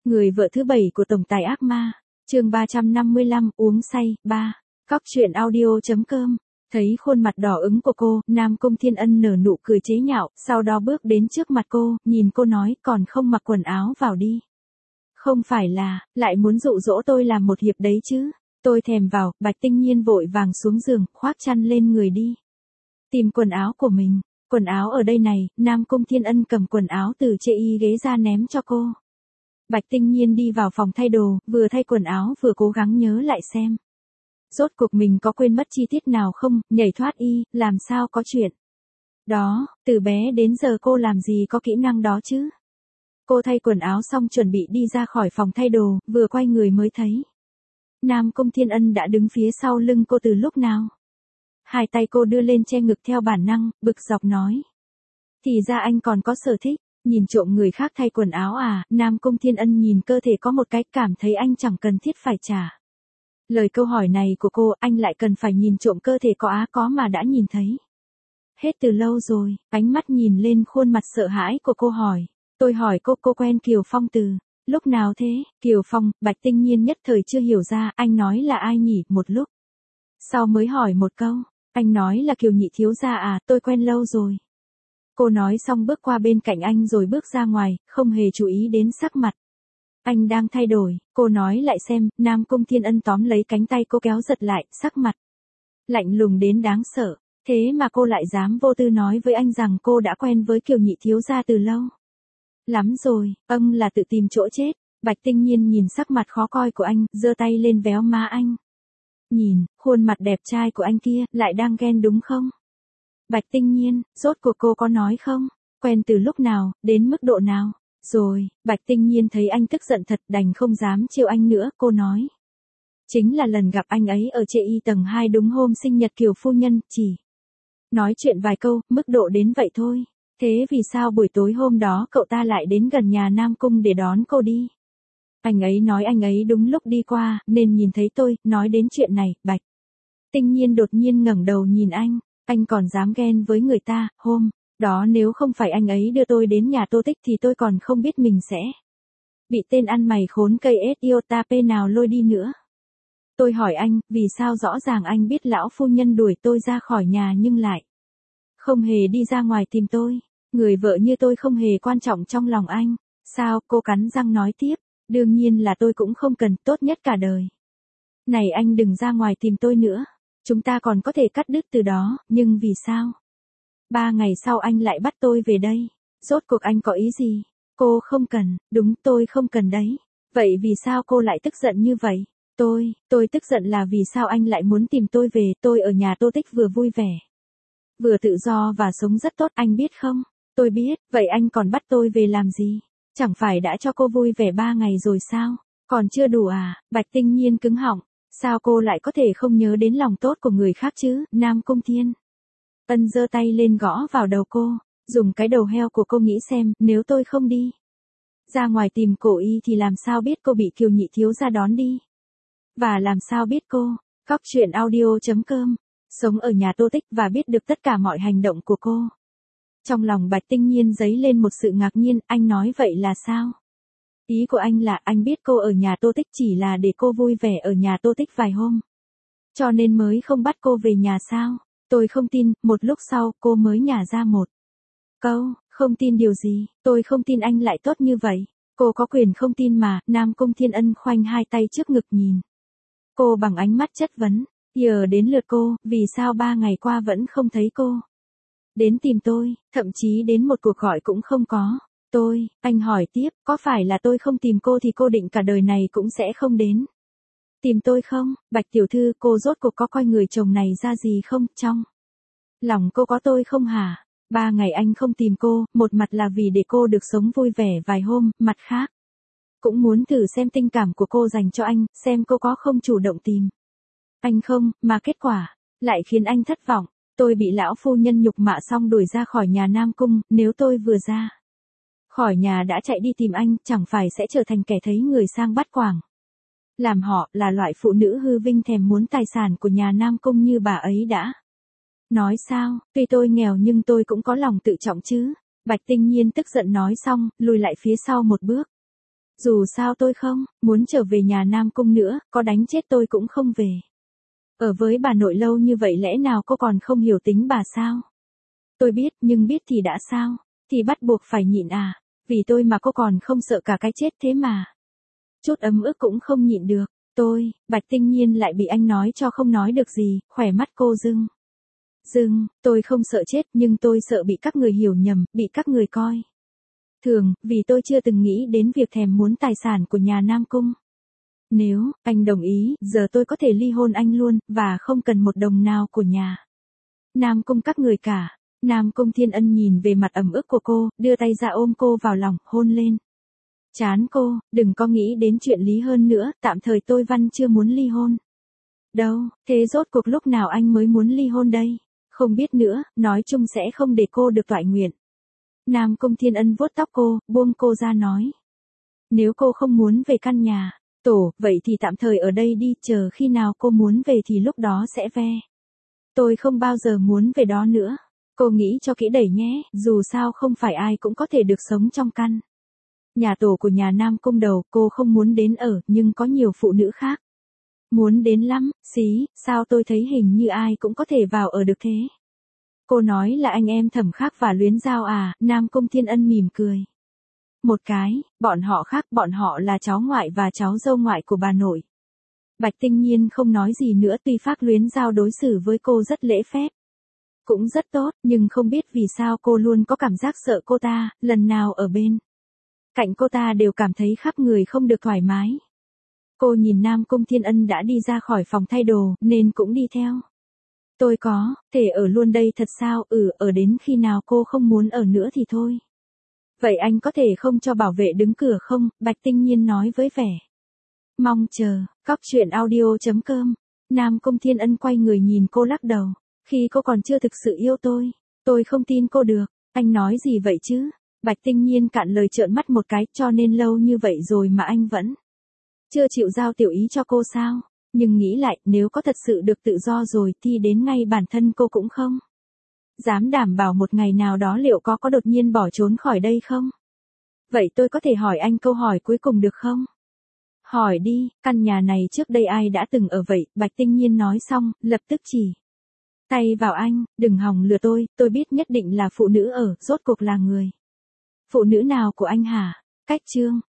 Người vợ thứ 7 của tổng tài ác ma. Chương 355, uống say. 3. Cóc truyện audio.com. Thấy khuôn mặt đỏ ửng của cô, Nam Cung Thiên Ân nở nụ cười chế nhạo, sau đó bước đến trước mặt cô, nhìn cô nói, còn không mặc quần áo vào đi. Không phải là, lại muốn dụ dỗ tôi làm một hiệp đấy chứ. Tôi thèm vào, Bạch Tinh Nhiên vội vàng xuống giường, khoác chăn lên người đi. Tìm quần áo của mình. Quần áo ở đây này. Nam Cung Thiên Ân cầm quần áo từ chê y ghế ra ném cho cô. Bạch Tinh Nhiên đi vào phòng thay đồ, vừa thay quần áo vừa cố gắng nhớ lại xem. Rốt cuộc mình có quên mất chi tiết nào không, nhảy thoát y, làm sao có chuyện. Đó, từ bé đến giờ cô làm gì có kỹ năng đó chứ. Cô thay quần áo xong chuẩn bị đi ra khỏi phòng thay đồ, vừa quay người mới thấy. Nam Cung Thiên Ân đã đứng phía sau lưng cô từ lúc nào. Hai tay cô đưa lên che ngực theo bản năng, bực dọc nói. Thì ra anh còn có sở thích. Nhìn trộm người khác thay quần áo à. Nam Cung Thiên Ân nhìn cơ thể có một cái, cảm thấy anh chẳng cần thiết phải trả lời câu hỏi này của cô, anh lại cần phải nhìn trộm cơ thể có mà đã nhìn thấy. Hết từ lâu rồi. Ánh mắt nhìn lên khuôn mặt sợ hãi của cô hỏi. Tôi hỏi cô quen Kiều Phong từ lúc nào thế? Kiều Phong. Bạch Tinh Nhiên nhất thời chưa hiểu ra, anh nói là ai nhỉ, một lúc sau mới hỏi một câu. Anh nói là Kiều nhị thiếu gia à, tôi quen lâu rồi. Cô nói xong bước qua bên cạnh anh rồi bước ra ngoài, không hề chú ý đến sắc mặt anh đang thay đổi. Cô nói lại xem. Nam Cung Thiên Ân tóm lấy cánh tay cô kéo giật lại, sắc mặt lạnh lùng đến đáng sợ. Thế mà cô lại dám vô tư nói với anh rằng cô đã quen với Kiều nhị thiếu gia từ lâu. Lắm rồi, là tự tìm chỗ chết. Bạch Tinh Nhiên nhìn sắc mặt khó coi của anh, giơ tay lên véo má anh. Nhìn, khuôn mặt đẹp trai của anh kia, lại đang ghen đúng không? Bạch Tinh Nhiên, rốt cuộc cô có nói không? Quen từ lúc nào, đến mức độ nào? Rồi, Bạch Tinh Nhiên thấy anh tức giận thật, đành không dám trêu anh nữa, cô nói. Chính là lần gặp anh ấy ở chê y tầng 2 đúng hôm sinh nhật Kiều phu nhân, chỉ nói chuyện vài câu, mức độ đến vậy thôi. Thế vì sao buổi tối hôm đó cậu ta lại đến gần nhà Nam Cung để đón cô đi? Anh ấy nói anh ấy đúng lúc đi qua, nên nhìn thấy tôi. Nói đến chuyện này, Bạch Tinh Nhiên đột nhiên ngẩng đầu nhìn anh. Anh còn dám ghen với người ta. Hôm đó nếu không phải anh ấy đưa tôi đến nhà Tô Tích thì tôi còn không biết mình sẽ bị tên ăn mày khốn cây iota p nào lôi đi nữa. Tôi hỏi anh, vì sao rõ ràng anh biết lão phu nhân đuổi tôi ra khỏi nhà nhưng lại không hề đi ra ngoài tìm tôi. Người vợ như tôi không hề quan trọng trong lòng anh. Sao? Cô cắn răng nói tiếp. Đương nhiên là tôi cũng không cần, tốt nhất cả đời này anh đừng ra ngoài tìm tôi nữa. Chúng ta còn có thể cắt đứt từ đó, nhưng vì sao? 3 ngày sau anh lại bắt tôi về đây. Rốt cuộc anh có ý gì? Cô không cần. Đúng, tôi không cần đấy. Vậy vì sao cô lại tức giận như vậy? Tôi tức giận là vì sao anh lại muốn tìm tôi về. Tôi ở nhà Tô Tích vừa vui vẻ, vừa tự do và sống rất tốt, anh biết không? Tôi biết, vậy anh còn bắt tôi về làm gì? Chẳng phải đã cho cô vui vẻ 3 ngày rồi sao? Còn chưa đủ à? Bạch Tinh Nhiên cứng họng. Sao cô lại có thể không nhớ đến lòng tốt của người khác chứ? Nam Cung Thiên Ân giơ tay lên gõ vào đầu cô. Dùng cái đầu heo của cô nghĩ xem, nếu tôi không đi ra ngoài tìm cổ y thì làm sao biết cô bị Kiều nhị thiếu gia đón đi? Và làm sao biết cô? Cóc truyện audio.com. Sống ở nhà Tô Tích và biết được tất cả mọi hành động của cô. Trong lòng Bạch Tinh Nhiên dấy lên một sự ngạc nhiên. Anh nói vậy là sao? Ý của anh là anh biết cô ở nhà Tô Tích chỉ là để cô vui vẻ ở nhà Tô Tích vài hôm, cho nên mới không bắt cô về nhà sao? Tôi không tin. Một lúc sau cô mới nhả ra một câu. Không tin điều gì? Tôi không tin anh lại tốt như vậy. Cô có quyền không tin mà. Nam Cung Thiên Ân khoanh hai tay trước ngực nhìn cô bằng ánh mắt chất vấn. Giờ đến lượt cô, vì sao 3 ngày qua vẫn không thấy cô đến tìm tôi, thậm chí đến một cuộc gọi cũng không có. Anh hỏi tiếp, có phải là tôi không tìm cô thì cô định cả đời này cũng sẽ không đến tìm tôi không? Bạch tiểu thư, cô rốt cuộc có coi người chồng này ra gì không? Trong lòng cô có tôi không hả? 3 ngày anh không tìm cô, một mặt là vì để cô được sống vui vẻ vài hôm, mặt khác cũng muốn thử xem tình cảm của cô dành cho anh, xem cô có không chủ động tìm anh không, mà kết quả lại khiến anh thất vọng. Tôi bị lão phu nhân nhục mạ xong đuổi ra khỏi nhà Nam Cung, nếu tôi vừa ra khỏi nhà đã chạy đi tìm anh, chẳng phải sẽ trở thành kẻ thấy người sang bắt quàng. Làm họ là loại phụ nữ hư vinh thèm muốn tài sản của nhà Nam Cung như bà ấy đã nói sao? Tuy tôi nghèo nhưng tôi cũng có lòng tự trọng chứ. Bạch Tinh Nhiên tức giận nói xong, lùi lại phía sau một bước. Dù sao tôi không muốn trở về nhà Nam Cung nữa, có đánh chết tôi cũng không về. Ở với bà nội lâu như vậy lẽ nào cô còn không hiểu tính bà sao? Tôi biết, nhưng biết thì đã sao? Thì bắt buộc phải nhịn à? Vì tôi mà cô còn không sợ cả cái chết thế mà. Chút ấm ức cũng không nhịn được. Bạch Tinh Nhiên lại bị anh nói cho không nói được gì, khỏe mắt cô rưng. Tôi không sợ chết nhưng tôi sợ bị các người hiểu nhầm, bị các người coi thường, vì tôi chưa từng nghĩ đến việc thèm muốn tài sản của nhà Nam Cung. Nếu anh đồng ý, giờ tôi có thể ly hôn anh luôn, và không cần một đồng nào của nhà Nam Cung các người cả. Nam Cung Thiên Ân nhìn về mặt ẩm ức của cô, đưa tay ra ôm cô vào lòng, hôn lên trán cô, đừng có nghĩ đến chuyện lý hơn nữa, tạm thời tôi Văn chưa muốn ly hôn. Đâu, thế rốt cuộc lúc nào anh mới muốn ly hôn đây? Không biết nữa, nói chung sẽ không để cô được toại nguyện. Nam Cung Thiên Ân vuốt tóc cô, buông cô ra nói. Nếu cô không muốn về căn nhà tổ, vậy thì tạm thời ở đây đi, chờ khi nào cô muốn về thì lúc đó sẽ về. Tôi không bao giờ muốn về đó nữa. Cô nghĩ cho kỹ đẩy nhé, dù sao không phải ai cũng có thể được sống trong căn nhà tổ của nhà Nam Cung đầu, cô không muốn đến ở, nhưng có nhiều phụ nữ khác muốn đến lắm. Sao tôi thấy hình như ai cũng có thể vào ở được thế? Cô nói là anh em Thẩm Khắc và Luyến Giao à? Nam Cung Thiên Ân mỉm cười một cái, bọn họ khác, bọn họ là cháu ngoại và cháu dâu ngoại của bà nội. Bạch Tinh Nhiên không nói gì nữa, tuy Phác Luyến Giao đối xử với cô rất lễ phép, cũng rất tốt, nhưng không biết vì sao cô luôn có cảm giác sợ cô ta, lần nào ở bên cạnh cô ta đều cảm thấy khắp người không được thoải mái. Cô nhìn Nam Cung Thiên Ân đã đi ra khỏi phòng thay đồ, nên cũng đi theo. Tôi có thể ở luôn đây thật sao? Ở đến khi nào cô không muốn ở nữa thì thôi. Vậy anh có thể không cho bảo vệ đứng cửa không? Bạch Tinh Nhiên nói với vẻ mong chờ. Cóc truyện audio.com. Nam Cung Thiên Ân quay người nhìn cô lắc đầu. Khi cô còn chưa thực sự yêu tôi không tin cô được. Anh nói gì vậy chứ? Bạch Tinh Nhiên cạn lời trợn mắt một cái, cho nên lâu như vậy rồi mà anh vẫn chưa chịu giao tiểu ý cho cô sao? Nhưng nghĩ lại, nếu có thật sự được tự do rồi thì đến ngay bản thân cô cũng không dám đảm bảo một ngày nào đó liệu có đột nhiên bỏ trốn khỏi đây không? Vậy tôi có thể hỏi anh câu hỏi cuối cùng được không? Hỏi đi, căn nhà này trước đây ai đã từng ở vậy? Bạch Tinh Nhiên nói xong, lập tức chỉ tay vào anh, đừng hòng lừa tôi biết nhất định là phụ nữ ở, rốt cuộc là người phụ nữ nào của anh hả? Cách chương